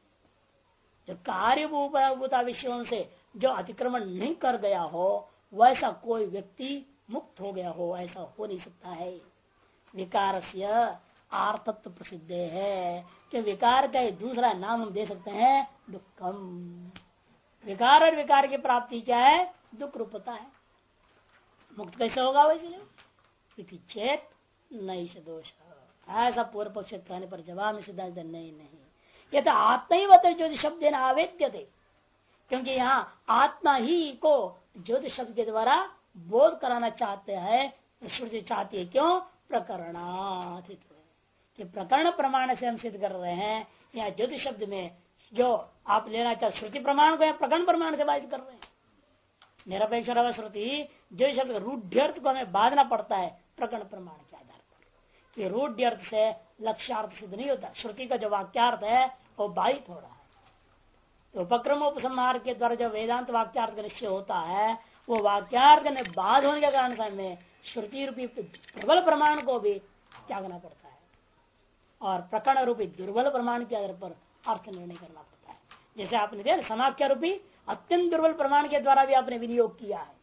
जो कार्यभूता विषयों से जो अतिक्रमण नहीं कर गया हो वैसा कोई व्यक्ति मुक्त हो गया हो, ऐसा हो नहीं सकता है। विकार से आर्तत्व प्रसिद्ध है कि विकार का दूसरा नाम हम दे सकते हैं दुखम। विकार और विकार की प्राप्ति क्या है? दुख रूपता है। मुक्त कैसे होगा वैसे? चेत नहीं से दोष, ऐसा पूर्व पक्ष कहने पर जवाब में सिद्धांत नहीं। ये तो आत्मा ही वह ज्योतिष शब्द आवेद्य थे, क्योंकि यहाँ आत्मा ही को ज्योतिष शब्द के द्वारा बोध कराना चाहते हैं। श्रुति चाहती है क्यों? प्रकरणात्, कि प्रकरण प्रमाण से हम सिद्ध कर रहे हैं। यहाँ ज्योतिष शब्द में जो आप लेना चाहते श्रुति प्रमाण को प्रकरण प्रमाण से बाधित कर रहे हैं। निरपेक्ष श्रुति ज्योतिष शब्द रूढ़ को हमें बांधना पड़ता है प्रकरण प्रमाण के आधार पर, कि रूढ़ अर्थ से लक्ष्यार्थ सिद्ध नहीं होता। श्रुति का जो वाक्यार्थ है वो बाधित हो रहा है। तो उपक्रमोपसंहार के द्वारा जो वेदांत वाक्यार्थ का निश्चय होता है वो वाक्यार्थ में बाध होने के कारण से हमें श्रुति रूपी प्रबल प्रमाण को भी त्यागना पड़ता है और प्रकरण रूपी दुर्बल प्रमाण के आधार पर अर्थ निर्णय करना पड़ता है। जैसे आपने देखा समाख्या रूपी अत्यंत दुर्बल प्रमाण के द्वारा भी आपने विनियोग किया है,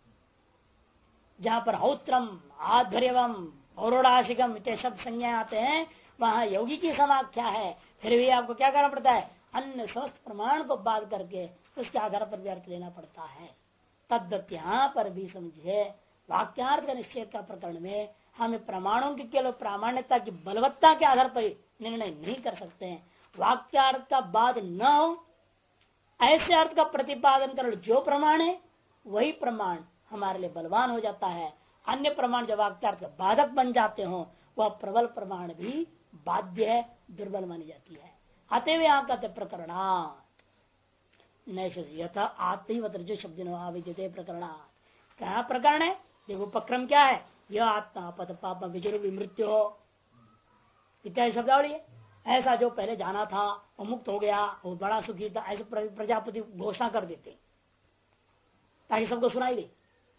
जहां पर हौत्रम आध्वर्यवम औरोडाशिकम इतने शब्द संज्ञा आते हैं, वहां योगी की समाख्या है। फिर भी आपको क्या करना पड़ता है? अन्य समस्त प्रमाण को बाध करके उसके आधार पर भी अर्थ लेना पड़ता है। तद्दत यहाँ पर भी समझे वाक्यार्थ का निश्चय का प्रकरण में हमें प्रमाणों की केवल प्रामाण्यता की बलवत्ता के आधार पर निर्णय नहीं कर सकते हैं। वाक्यार्थ का बाध न हो ऐसे अर्थ का प्रतिपादन कर जो प्रमाण है वही प्रमाण हमारे लिए बलवान हो जाता है। अन्य प्रमाण जो वाक्यार्थ का बाधक बन जाते हो वह प्रबल प्रमाण भी बाध्य है, दुर्बल मानी जाती है। अतएव यहाँ कहते प्रकरणात् यथा आत्मवत जो शब्द आविद्यते प्रकरणात्। क्या प्रकरण है? देखो उपक्रम क्या है? यह आत्मा पद पाप विजय मृत्यु हो इत्यादि शब्दावली है। ऐसा जो पहले जाना था वो मुक्त हो गया, वो बड़ा सुखी था, ऐसे प्रजापति घोषणा कर देते ताकि सबको सुनाई दे।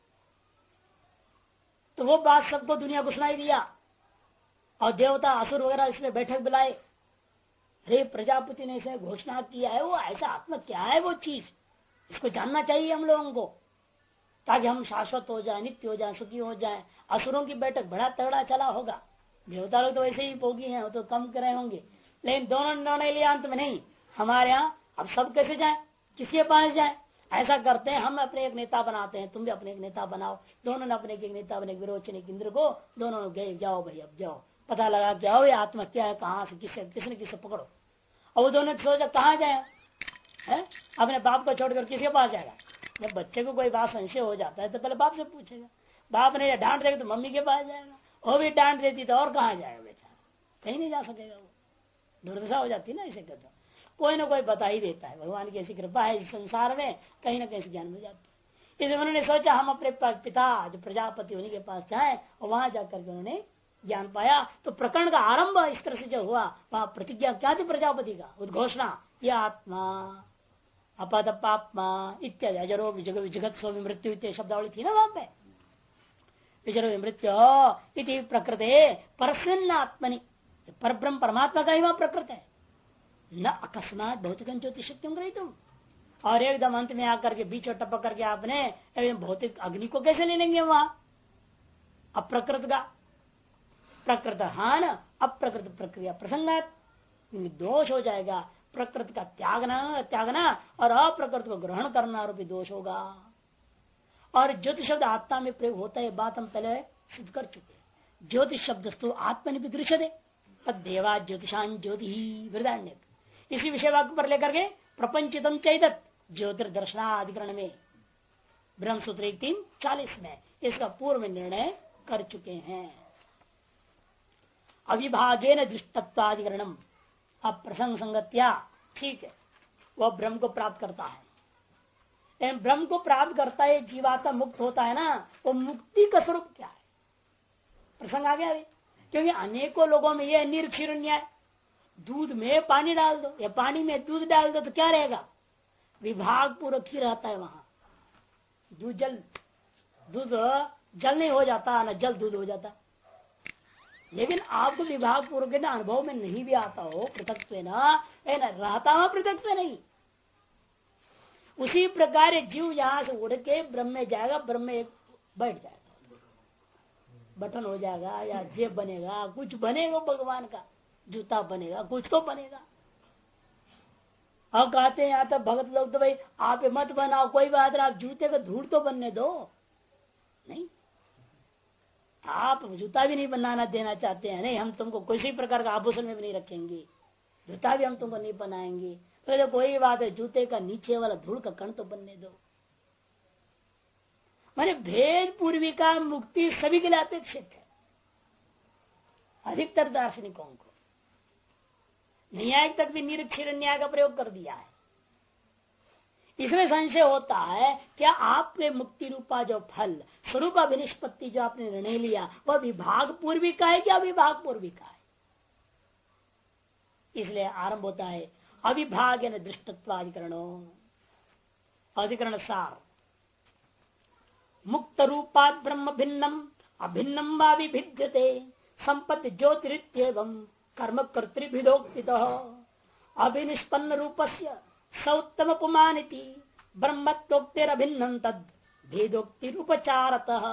तो वो बात सबको दुनिया को सुनाई दिया और देवता असुर वगैरह इसमें बैठक बुलाए, अरे प्रजापति ने इसे घोषणा किया है, वो ऐसा आत्मा क्या है, वो चीज इसको जानना चाहिए हम लोगों को ताकि हम शाश्वत हो जाए, नित्य हो जाए, सुखी हो जाए। असुरों की बैठक बड़ा तगड़ा चला होगा, देवता लोग तो वैसे ही भोगी हैं, वो तो कम कर रहे होंगे, लेकिन दोनों निर्णय लिया अंत में नहीं हमारे यहाँ अब सब कैसे जाए, किसके पास जाए। ऐसा करते हैं हम अपने एक नेता बनाते हैं, तुम भी अपने एक नेता बनाओ। दोनों ने अपने एक नेता बने, विरोचन इंद्र को दोनों गए, जाओ भाई अब जाओ पता लगा क्या हो ये आत्मा क्या है, कहाँ से किसने किसे पकड़ो। और वो दोनों सोचा कहाँ जाए, अपने बाप को छोड़कर किसके पास जाएगा। जब बच्चे को कोई बात संशय हो जाता है तो पहले बाप से पूछेगा, बाप ने डांट देगा तो मम्मी के पास जाएगा, वो भी डांट देती तो और कहाँ जाएगा बेचारा, कहीं नहीं जा सकेगा, वो दुर्दशा हो जाती ना। इसे कहते कोई ना कोई बता ही देता है, भगवान की ऐसी कृपा है इस संसार में, कहीं ना कहीं ज्ञान हो जाती है। इसलिए उन्होंने सोचा हम अपने पास पिता जो प्रजापति उन्हीं के पास जाए और वहां जाकर के उन्होंने ज्ञान पाया तो प्रकरण का आरंभ इस तरह से जो हुआ वहां प्रतिज्ञा क्या थी प्रजापति का उद्घोषणा, यह आत्मा अपद पापमा इत्यादि अजरो विजगत स्व मृत्यु इत्यादि शब्दावली थी ना वहां पे। विजरो मृत्यु इति प्रकृते परस्मिन् आत्मनि, परब्रह्म परमात्मा का ही वहां प्रकृत है। न अकस्मात भौतिक ज्योतिष शक्तियों ग्रही तुम, और एकदम अंत में आकर के बीच और टपक करके आपने एकदम भौतिक अग्नि को कैसे ले लेंगे वहां अप्रकृत का। प्रकृत हान अप्रकृत प्रक्रिया प्रसंगात दोष हो जाएगा। प्रकृति का त्यागना और अप्रकृत को ग्रहण करना आरोपी दोष होगा। और ज्योतिष शब्द आत्मा में प्रयोग होता है, बात हम पहले सिद्ध कर चुके हैं। ज्योतिष शब्द आत्मनि विदृश्यते तद्देवा ज्योतिषान ज्योति ही वृदान्य, इसी विषय वाक्य पर लेकर के प्रपंचितम चैतत ज्योतिर्दर्शनाधिकरण में ब्रह्मसूत्र 3:40 में इसका पूर्व निर्णय कर चुके हैं। अविभागेन दृष्टत्वाधिकरणम, अब प्रसंग संगत्या ठीक है, वह ब्रह्म को प्राप्त करता है। लेकिन ब्रह्म को प्राप्त करता है जीवात्मा मुक्त होता है ना, वो मुक्ति का स्वरूप क्या है प्रसंग आ गया अभी। क्योंकि अनेकों लोगों में यह निरक्षीर न्याय, दूध में पानी डाल दो या पानी में दूध डाल दो तो क्या रहेगा, विभाग पूर्वक ही रहता है वहां। दूध जल नहीं हो जाता ना जल दूध हो जाता। लेकिन आपको विभाग पूर्वक ना अनुभव में नहीं भी आता हो पृथकत्व ना रहता हुआ पृथकत्व नहीं। उसी प्रकार जीव यहां से उड़ के ब्रह्म में जाएगा, ब्रह्म में बैठ जाएगा, बटन हो जाएगा या जेब बनेगा, कुछ बनेगा भगवान का, जूता बनेगा, कुछ तो बनेगा। अब कहते हैं यहाँ तक भगत लोग तो भाई आप मत बनाओ, कोई बात नहीं, आप जूते का धूल तो बनने दो। नहीं, आप जूता भी नहीं बनाना देना चाहते हैं, नहीं हम तुमको किसी प्रकार का आभूषण में भी नहीं रखेंगे, जूता भी हम तुमको नहीं बनाएंगे, तो कोई बात है जूते का नीचे वाला धूल का कण तो बनने दो। माने भेद पूर्विका मुक्ति सभी के लिए अपेक्षित है, अधिकतर दार्शनिकों को। न्याय तक भी निरक्षीर न्याय का प्रयोग कर दिया है। इसमें संशय होता है क्या आपके मुक्ति रूपा जो फल स्वरूप विनिष्पत्ति जो आपने निर्णय लिया वह विभाग पूर्विका है क्या विभाग पूर्विका है। इसलिए आरंभ होता है अविभाग दृष्टत्वाधिकरणों, अधिकरण सार मुक्त रूपात ब्रह्म भिन्नम अभिन्नम वा विभिद्यते संपत्ति ज्योतिरित्येवं कर्म कर्तृभिदोक्ति अभिनिष्पन्न रूपस्य सौत्तम पुमानिति ब्रह्मत्वोक्तिरभिन्नं तद भेदोक्तिरुपचारतः।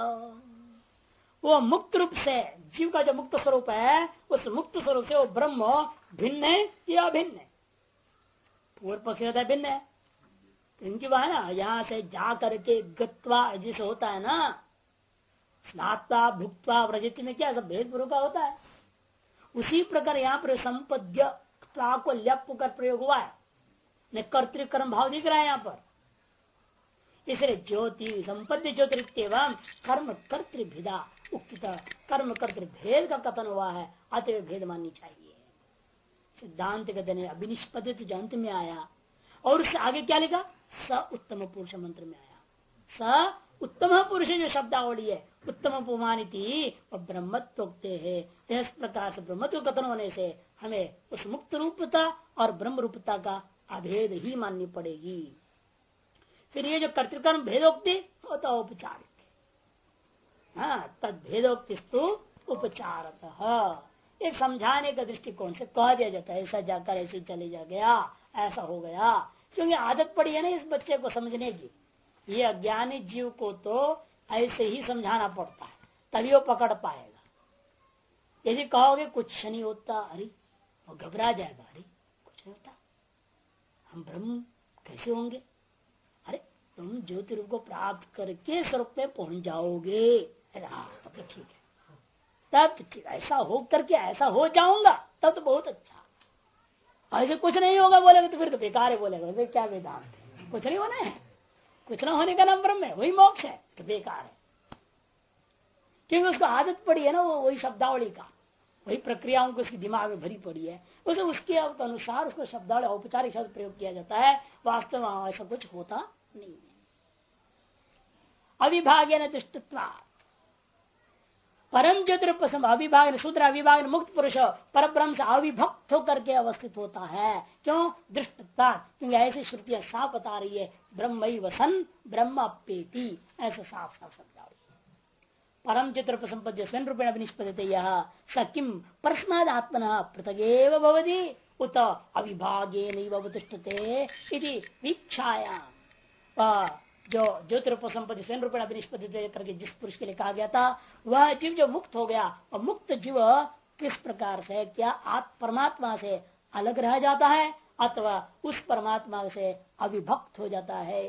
वो मुक्त रूप से जीव का जो मुक्त स्वरूप है उस मुक्त स्वरूप से वो ब्रह्म भिन्न है या अभिन्न है। पूर्व पक्ष होता है भिन्न है, इनकी बात है ना, यहाँ से जा करके गत्वा जिसे होता है ना, स्नात्वा भुक्त्वा व्रजति में क्या सब भेद पूर्व का होता है। उसी प्रकार यहाँ पर संपद्य को ल्यप कर प्रयोग हुआ है, न कर्तृकर्म भाव दिख रहा है यहाँ पर। इसलिए ज्योति संपत्ति ज्योतिरित्येवं कर्म कर्तृभिदा उक्तित, कर्म कर्तृभेद का कथन हुआ है, अतः भेद माननी चाहिए। सिद्धांत कहते हैं अभिनिष्पदित जो अंत में आया, और उससे आगे क्या लिखा, स उत्तम पुरुष मंत्र में आया। स उत्तम पुरुष जो शब्दावली है उत्तम पुमानिति और ब्रह्मत्वोक्ते है। इस प्रकार से ब्रह्मत्व कथन होने से हमें उस मुक्त रूपता और ब्रह्म रूपता का अभेद ही माननी पड़ेगी। फिर ये जो कर्तृकर्म भेदोक्ति होता औपचारिक, हाँ तद भेदोक्तिस्तु उपचारतः, एक समझाने का दृष्टिकोण से कह दिया जाता है ऐसा जाकर ऐसे चले जा गया, ऐसा हो गया। क्योंकि आदत पड़ी है ना इस बच्चे को समझने की, ये अज्ञानी जीव को तो ऐसे ही समझाना पड़ता है तभी वो पकड़ पाएगा। यदि कहोगे कुछ नहीं होता, अरे वो घबरा जाएगा, अरे कुछ नहीं होता, हम ब्रह्म कैसे होंगे, अरे तुम ज्योति रूप को प्राप्त करके स्वरूप में पहुंच जाओगे, हाँ तब तो ठीक है, तब तो ठीक, ऐसा हो करके ऐसा हो जाऊंगा तब तो बहुत अच्छा। ऐसे कुछ नहीं होगा बोलेगा तो फिर तो बेकार है, बोलेगा क्या वेदांत है, कुछ नहीं होना है, कुछ ना होने का नाम ब्रह्म है, वही मोक्ष है, तो बेकार है। क्योंकि उसको आदत पड़ी है ना, वो वही शब्दावली का, वही प्रक्रियाओं को उसके दिमाग में भरी पड़ी है, उसे उसके अनुसार उसको शब्दावली औपचारिक शब्द प्रयोग किया जाता है, वास्तव में ऐसा कुछ होता नहीं है। अविभागे न दुष्टत्वा, परम चतुर्पसम अविभाग शूद्र अविभाग मुक्त पुरुष पर ब्रह्म से अविभक्त होकर के अवस्थित होता है। क्यों? दृष्टता, क्योंकि ऐसी श्रुतियां साफ बता रही है ब्रह्म वसन ब्रह्म अप्येति, ऐसा साफ साफ समझा रही है। परम चतुर्पसंपद्य स्वयं रूपेण विनिष्पद्यते यह स किम परस्माद आत्मनः पृथगेव भवति उत अविभागेनैव अवतिष्ठते इति वीक्षाया। जो ज्योतिरूपसंपत्ति स्वयं रूपेण अभिनिष्पत्ति करके जिस पुरुष के लिए कहा गया था, वह जीव जो मुक्त हो गया, और मुक्त जीव किस प्रकार से, क्या परमात्मा से अलग रह जाता है अथवा उस परमात्मा से अविभक्त हो जाता है।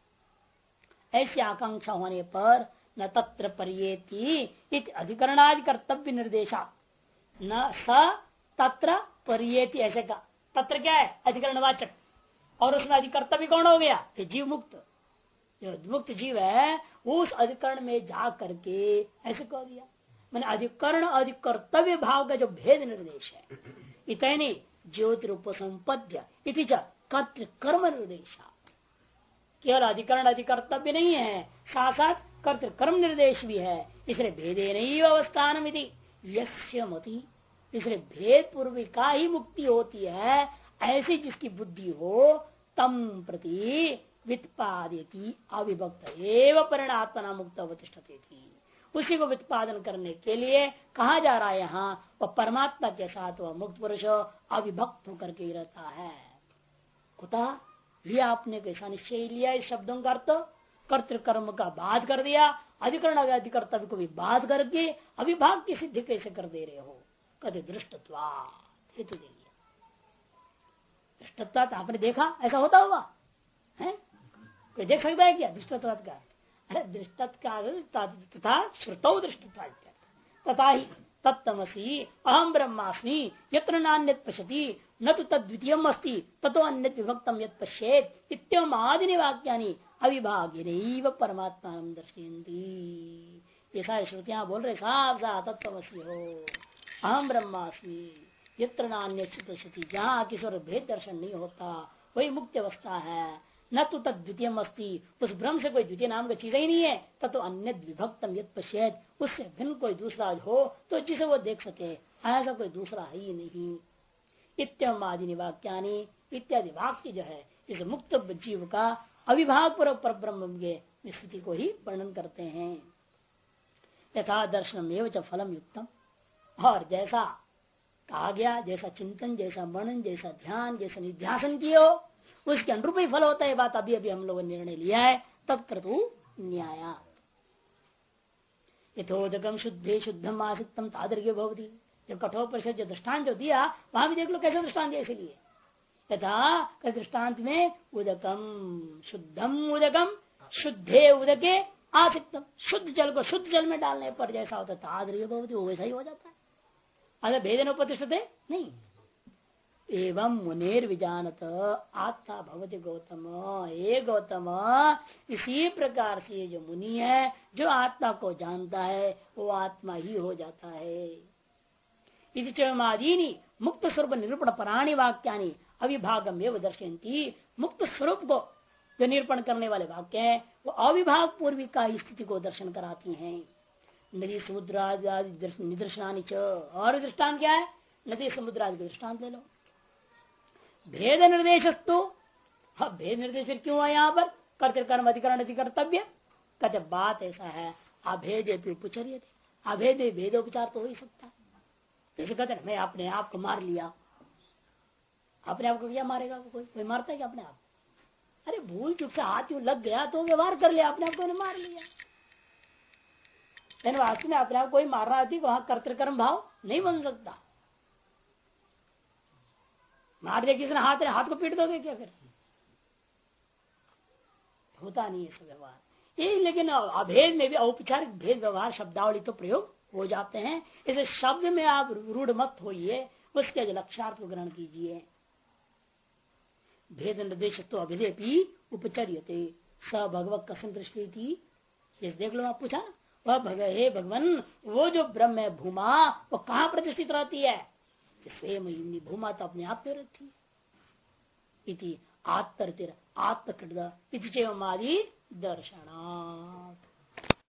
ऐसी आकांक्षा होने पर न तत्र परियेति अधिकरणादि कर्तव्य निर्देशा न स तत्र परियेति, ऐसे का तत्र क्या है? अधिकरणवाचक, और उसमें अधिकर्तव्य कौन हो गया? जीव मुक्त। जो मुक्त जीव है उस अधिकरण में जा करके ऐसे कह दिया, मैंने अधिकरण अधिकर्तव्य भाव का जो भेद निर्देश है इतनी ज्योतिरूपसंपद्य इति कर्तृ कर्म निर्देशा। केवल अधिकरण अधिकर्तव्य नहीं है, साथ साथ कर्तृ कर्म निर्देश भी है। इसलिए भेदे नहीं अवस्थान यस्य मति, इसलिए भेद पूर्व का ही मुक्ति होती है। ऐसी जिसकी बुद्धि हो तम प्रति वित्पादयति अविभक्त एवं परिणात्मना मुक्त अवतिष्ठते थी। उसी को वित्पादन करने के लिए कहा जा रहा है यहाँ, वह परमात्मा के साथ वह मुक्त पुरुष अविभक्त होकर के ही रहता है। कुतः लिया आपने कैसा निश्चय लिया? इस शब्दों का अर्थ कर्तृकर्म का बाध कर दिया, अधिकरण अधिकर्तव्य को भी बाध करके अविभाग की सिद्धि कैसे कर दे रहे हो? कदे दृष्टत्वा हेतु दे दिया। दृष्टत्वा आपने देखा, ऐसा होता हुआ है? कोई देख सकता है क्या दृष्टत्व का? अरे दृष्टत्व तथा श्रुतौ दृष्टत्व तथा ही तत्तमसी अहम ब्रह्मास्मि यत्र नान्यत् पश्यति न तो तद्वितीयम् अस्ति ततो अन्यत् विभक्तम् यत् पश्येत् इत्यम आदि वाक्यानि अविभागेनैव परमात्मानं दर्शयन्ति। ये सारी श्रुतियां बोल रहे साफ साफ तत्तमसी हो, अहम ब्रह्मास्मि यत्र नान्यत् पश्यति, जहाँ किसी और भेद दर्शन नहीं होता वही मुक्ति अवस्था है। न तो तद द्वितीय अस्ति, उस ब्रह्म से कोई द्वितीय नाम का चीज ही नहीं है। ततो अन्य विभक्तम यत् पश्येत्, उससे भिन्न कोई दूसरा हो तो जिसे वो देख सके, ऐसा कोई दूसरा है ही नहीं। इत्यम आदि वाक्यानि इत्यादि वाक्य जो है इस मुक्त जीव का अविभाग पूर्वक पर ब्रह्म की स्थिति को ही वर्णन करते हैं। यथा दर्शनम एवं च फलम युक्तम, और जैसा कहा गया, जैसा चिंतन, जैसा मनन, जैसा ध्यान, जैसा निध्यासन किए हो उसके अनुरूप ही फल होता है। बात अभी अभी हम लोगों ने निर्णय लिया है। तत्क्रतु न्याया यथोदकम शुद्धे शुद्धम आसितम तादृग्य भवति। जब कठोर परिषद जो दृष्टांत जो दिया वहां भी देख लो कैसे दृष्टांत दिया। इसलिए यथा दृष्टांत में उदकम शुद्धम उदकम शुद्धे उदके आसितम, शुद्ध जल को शुद्ध जल में डालने पर जैसा होता है तादृग्य भवति, वो वैसा ही हो जाता है। अगर भेदन उपतिष्ठते नहीं। एवं मुनेर विजानत आत्मा भवति गौतम, हे गौतम इसी प्रकार से जो मुनि है जो आत्मा को जानता है वो आत्मा ही हो जाता है। इतिचमादीनि मुक्त स्वरूप निरूपण पराणी वाक्यानि अविभागम एवं दर्शयन्ति। मुक्त स्वरूप को जो निरूपण करने वाले वाक्य हैं वो अविभाग पूर्वी का स्थिति को दर्शन कराती हैं। नदी समुद्र आदि निदर्शनानि च, और दृष्टांत क्या है? नदी समुद्र आदि के दृष्टांत ले लो। भेद निर्देशस्तु, हाँ भेद निर्देश फिर क्यों है यहाँ पर? कर्तृकर्म अधिकरण अधिकर्तव्य कहते बात ऐसा है अभेद उपचर्य, अभेद भेदोपचार तो हो ही सकता है। जैसे कहते हैं मैं अपने आप को मार लिया, अपने आप को क्या मारेगा? कोई मारता है क्या अपने आप? अरे भूल चुप से हाथ यूं लग गया तो व्यवहार कर लिया, अपने आप को मार लिया। लेकिन वास्तव में अपने आप कोई मारना आती वहां कर्तृकर्म भाव नहीं बन सकता। मार दिया किसी ने हाथ को पीट दोगे क्या? फिर होता नहीं है व्यवहार ये। लेकिन अभेद में भी औपचारिक भेद व्यवहार शब्दावली तो प्रयोग हो जाते हैं। इसे शब्द में आप रूढ़ मत होइए, उसके लक्ष्यार्थ को ग्रहण कीजिए। भेद निर्देश तो अभिलेपी उपचर्यते स भगवत कसन दृष्टि थी। देख लो, आप पूछा वह हे भगवान वो जो ब्रह्म है भूमा वो कहाँ प्रतिष्ठित रहती है? स्वयं भूमा तो अपने आप में रहती है। इति आत्मकृत इति चैव आदि दर्शनात्।